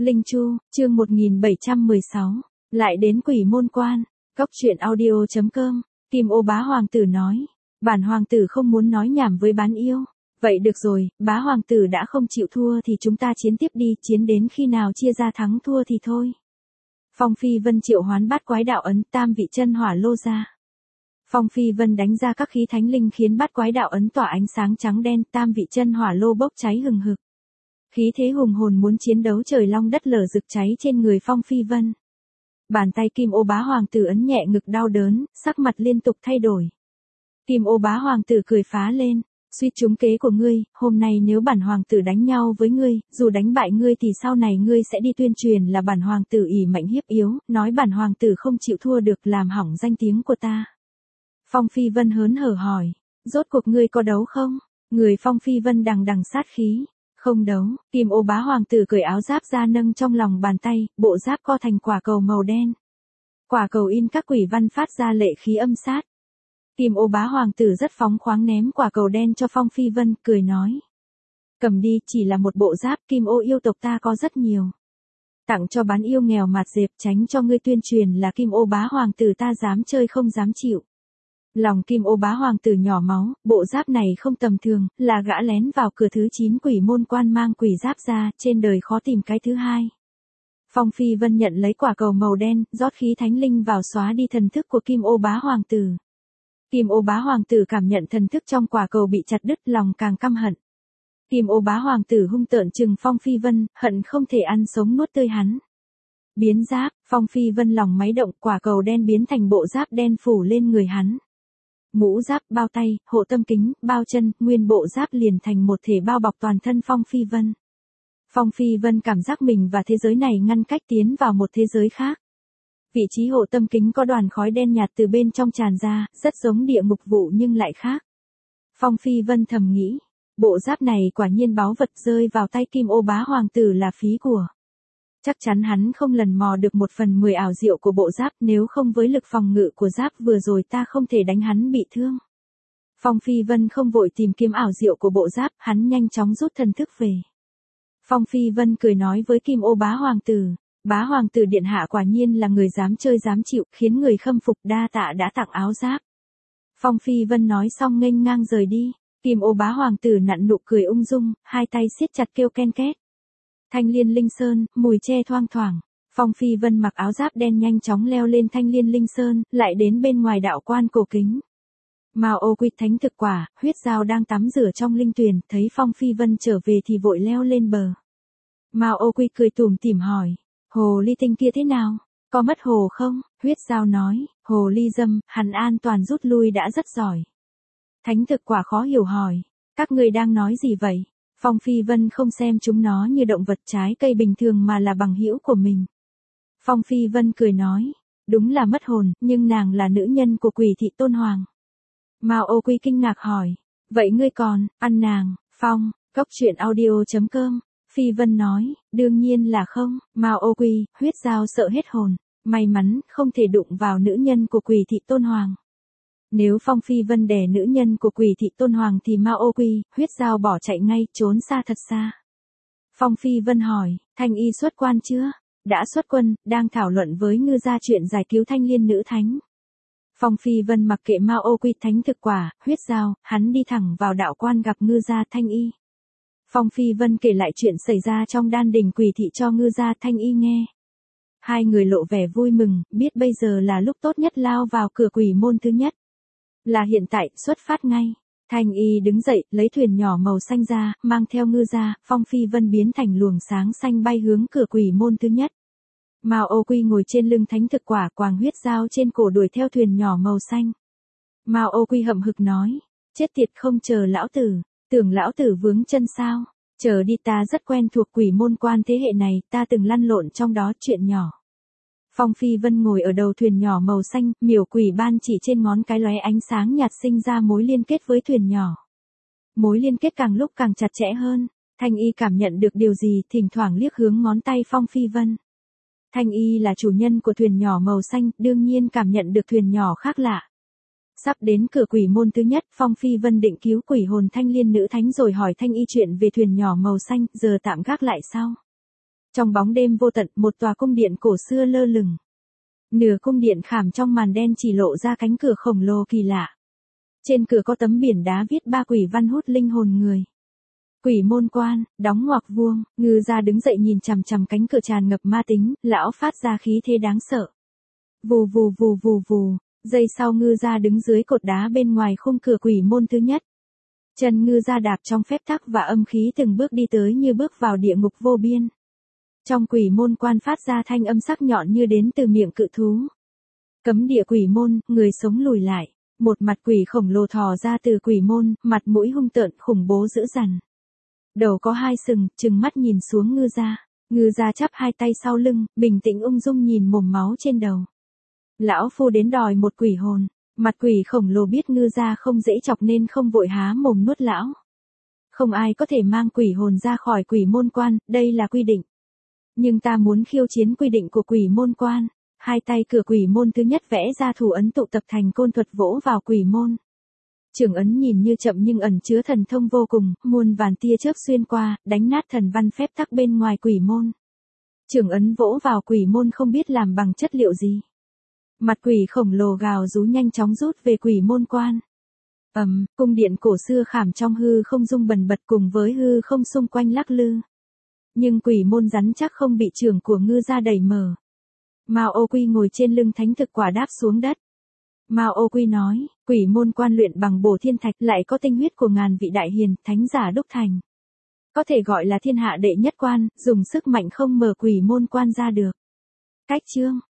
Linh Chu, chương 1716. Lại đến Quỷ Môn Quan. Cốc truyện audio.com. Kim Ô bá hoàng tử nói. Bản hoàng tử không muốn nói nhảm với bán yêu. Vậy được rồi, bá hoàng tử đã không chịu thua thì chúng ta chiến tiếp đi, chiến đến khi nào chia ra thắng thua thì thôi. Phong Phi Vân triệu hoán bát quái đạo ấn tam vị chân hỏa lô ra. Phong Phi Vân đánh ra các khí thánh linh khiến bát quái đạo ấn tỏa ánh sáng trắng đen, tam vị chân hỏa lô bốc cháy hừng hực. Khí thế hùng hồn muốn chiến đấu trời long đất lở rực cháy trên người Phong Phi Vân. Bàn tay Kim Ô bá hoàng tử ấn nhẹ ngực đau đớn, sắc mặt liên tục thay đổi. Kim Ô bá hoàng tử cười phá lên, suýt trúng kế của ngươi, hôm nay nếu bản hoàng tử đánh nhau với ngươi, dù đánh bại ngươi thì sau này ngươi sẽ đi tuyên truyền là bản hoàng tử ỷ mạnh hiếp yếu, nói bản hoàng tử không chịu thua được làm hỏng danh tiếng của ta. Phong Phi Vân hớn hở hỏi, rốt cuộc ngươi có đấu không? Người Phong Phi Vân đằng đằng sát khí. Không đấu, Kim Ô bá hoàng tử cởi áo giáp ra nâng trong lòng bàn tay, bộ giáp co thành quả cầu màu đen. Quả cầu in các quỷ văn phát ra lệ khí âm sát. Kim Ô bá hoàng tử rất phóng khoáng ném quả cầu đen cho Phong Phi Vân, cười nói. Cầm đi, chỉ là một bộ giáp, Kim Ô yêu tộc ta có rất nhiều. Tặng cho bán yêu nghèo mạt dẹp, tránh cho ngươi tuyên truyền là Kim Ô bá hoàng tử ta dám chơi không dám chịu. Lòng Kim Ô bá hoàng tử nhỏ máu, bộ giáp này không tầm thường, là gã lén vào cửa thứ 9 Quỷ Môn Quan mang quỷ giáp ra, trên đời khó tìm cái thứ hai. Phong Phi Vân nhận lấy quả cầu màu đen, rót khí thánh linh vào xóa đi thần thức của Kim Ô bá hoàng tử. Kim Ô bá hoàng tử cảm nhận thần thức trong quả cầu bị chặt đứt, lòng càng căm hận. Kim Ô bá hoàng tử hung tợn trừng Phong Phi Vân, hận không thể ăn sống nuốt tươi hắn. Biến giáp, Phong Phi Vân lòng máy động, quả cầu đen biến thành bộ giáp đen phủ lên người hắn. Mũ giáp, bao tay, hộ tâm kính, bao chân, nguyên bộ giáp liền thành một thể bao bọc toàn thân Phong Phi Vân. Phong Phi Vân cảm giác mình và thế giới này ngăn cách tiến vào một thế giới khác. Vị trí hộ tâm kính có đoàn khói đen nhạt từ bên trong tràn ra, rất giống địa ngục vụ nhưng lại khác. Phong Phi Vân thầm nghĩ, bộ giáp này quả nhiên báu vật, rơi vào tay Kim Ô bá hoàng tử là phí của. Chắc chắn hắn không lần mò được 1/10 ảo diệu của bộ giáp, nếu không với lực phòng ngự của giáp vừa rồi ta không thể đánh hắn bị thương. Phong Phi Vân không vội tìm kiếm ảo diệu của bộ giáp, hắn nhanh chóng rút thần thức về. Phong Phi Vân cười nói với Kim Ô bá hoàng tử, bá hoàng tử điện hạ quả nhiên là người dám chơi dám chịu, khiến người khâm phục, đa tạ đã tặng áo giáp. Phong Phi Vân nói xong nghênh ngang rời đi, Kim Ô bá hoàng tử nặn nụ cười ung dung, hai tay siết chặt kêu ken két. Thanh Liên Linh Sơn, mùi tre thoang thoảng. Phong Phi Vân mặc áo giáp đen nhanh chóng leo lên Thanh Liên Linh Sơn, lại đến bên ngoài đạo quan cổ kính. Mao Ô Quy thánh thực quả, huyết dao đang tắm rửa trong linh tuyền, thấy Phong Phi Vân trở về thì vội leo lên bờ. Mao Ô Quy cười tủm tỉm hỏi, hồ ly tinh kia thế nào? Có mất hồ không? Huyết dao nói, hồ ly dâm, hắn an toàn rút lui đã rất giỏi. Thánh thực quả khó hiểu hỏi, các ngươi đang nói gì vậy? Phong Phi Vân không xem chúng nó như động vật trái cây bình thường mà là bằng hữu của mình. Phong Phi Vân cười nói, đúng là mất hồn, nhưng nàng là nữ nhân của Quỷ Thị Tôn Hoàng. Mao Ô Quy kinh ngạc hỏi, vậy ngươi còn, ăn nàng? Phong, cốc truyện audio.com. Phi Vân nói, đương nhiên là không. Mao Ô Quy, huyết dao sợ hết hồn, may mắn không thể đụng vào nữ nhân của Quỷ Thị Tôn Hoàng. Nếu Phong Phi Vân đè nữ nhân của Quỷ Thị Tôn Hoàng thì Mao Ô Quy, huyết dao bỏ chạy ngay, trốn xa thật xa. Phong Phi Vân hỏi, Thanh Y xuất quan chưa? Đã xuất quân, đang thảo luận với ngư gia chuyện giải cứu Thanh Liên nữ thánh. Phong Phi Vân mặc kệ Mao Ô Quy thánh thực quả, huyết dao, hắn đi thẳng vào đạo quan gặp ngư gia Thanh Y. Phong Phi Vân kể lại chuyện xảy ra trong đan đỉnh Quỷ Thị cho ngư gia Thanh Y nghe. Hai người lộ vẻ vui mừng, biết bây giờ là lúc tốt nhất lao vào cửa quỷ môn thứ nhất. Là hiện tại, xuất phát ngay. Thanh Y đứng dậy, lấy thuyền nhỏ màu xanh ra, mang theo ngư ra, Phong Phi Vân biến thành luồng sáng xanh bay hướng cửa quỷ môn thứ nhất. Mao Ô Quy ngồi trên lưng thánh thực quả, quàng huyết dao trên cổ đuổi theo thuyền nhỏ màu xanh. Mao Ô Quy hậm hực nói, chết tiệt không chờ lão tử, tưởng lão tử vướng chân sao, chờ đi ta rất quen thuộc Quỷ Môn Quan thế hệ này, ta từng lăn lộn trong đó chuyện nhỏ. Phong Phi Vân ngồi ở đầu thuyền nhỏ màu xanh, miểu quỷ ban chỉ trên ngón cái lóe ánh sáng nhạt sinh ra mối liên kết với thuyền nhỏ. Mối liên kết càng lúc càng chặt chẽ hơn, Thanh Y cảm nhận được điều gì, thỉnh thoảng liếc hướng ngón tay Phong Phi Vân. Thanh Y là chủ nhân của thuyền nhỏ màu xanh, đương nhiên cảm nhận được thuyền nhỏ khác lạ. Sắp đến cửa quỷ môn thứ nhất, Phong Phi Vân định cứu quỷ hồn Thanh Liên nữ thánh rồi hỏi Thanh Y chuyện về thuyền nhỏ màu xanh, giờ tạm gác lại sau. Trong bóng đêm vô tận, một tòa cung điện cổ xưa lơ lửng. Nửa cung điện khảm trong màn đen chỉ lộ ra cánh cửa khổng lồ kỳ lạ. Trên cửa có tấm biển đá viết 3 quỷ văn hút linh hồn người. Quỷ môn quan, đóng ngoặc vuông, Ngư Gia đứng dậy nhìn chằm chằm cánh cửa tràn ngập ma tính, lão phát ra khí thế đáng sợ. Vù vù vù vù vù, giây sau Ngư Gia đứng dưới cột đá bên ngoài khung cửa quỷ môn thứ nhất. Chân Ngư Gia đạp trong phép tắc và âm khí từng bước đi tới như bước vào địa ngục vô biên. Trong quỷ môn quan phát ra thanh âm sắc nhọn như đến từ miệng cự thú. Cấm địa quỷ môn, người sống lùi lại. Một mặt quỷ khổng lồ thò ra từ quỷ môn, mặt mũi hung tợn khủng bố dữ dằn. Đầu có 2 sừng, trừng mắt nhìn xuống Ngư Gia. Ngư Gia chắp 2 tay sau lưng, bình tĩnh ung dung nhìn mồm máu trên đầu. Lão phu đến đòi một quỷ hồn. Mặt quỷ khổng lồ biết Ngư Gia không dễ chọc nên không vội há mồm nuốt lão. Không ai có thể mang quỷ hồn ra khỏi quỷ môn quan, đây là quy định. Nhưng ta muốn khiêu chiến quy định của quỷ môn quan. 2 tay cửa quỷ môn thứ nhất vẽ ra thủ ấn tụ tập thành côn thuật vỗ vào quỷ môn. Trưởng ấn nhìn như chậm nhưng ẩn chứa thần thông vô cùng, muôn vàn tia chớp xuyên qua, đánh nát thần văn phép tắc bên ngoài quỷ môn. Trưởng ấn vỗ vào quỷ môn không biết làm bằng chất liệu gì. Mặt quỷ khổng lồ gào rú nhanh chóng rút về quỷ môn quan. Cung điện cổ xưa khảm trong hư không rung bần bật cùng với hư không xung quanh lắc lư. Nhưng quỷ môn rắn chắc không bị trưởng của Ngư Gia đẩy mở. Mao Ô Quy ngồi trên lưng thánh thực quả đáp xuống đất. Mao Ô Quy nói, quỷ môn quan luyện bằng bổ thiên thạch lại có tinh huyết của ngàn vị đại hiền, thánh giả đúc thành. Có thể gọi là thiên hạ đệ nhất quan, dùng sức mạnh không mở quỷ môn quan ra được. Cách chương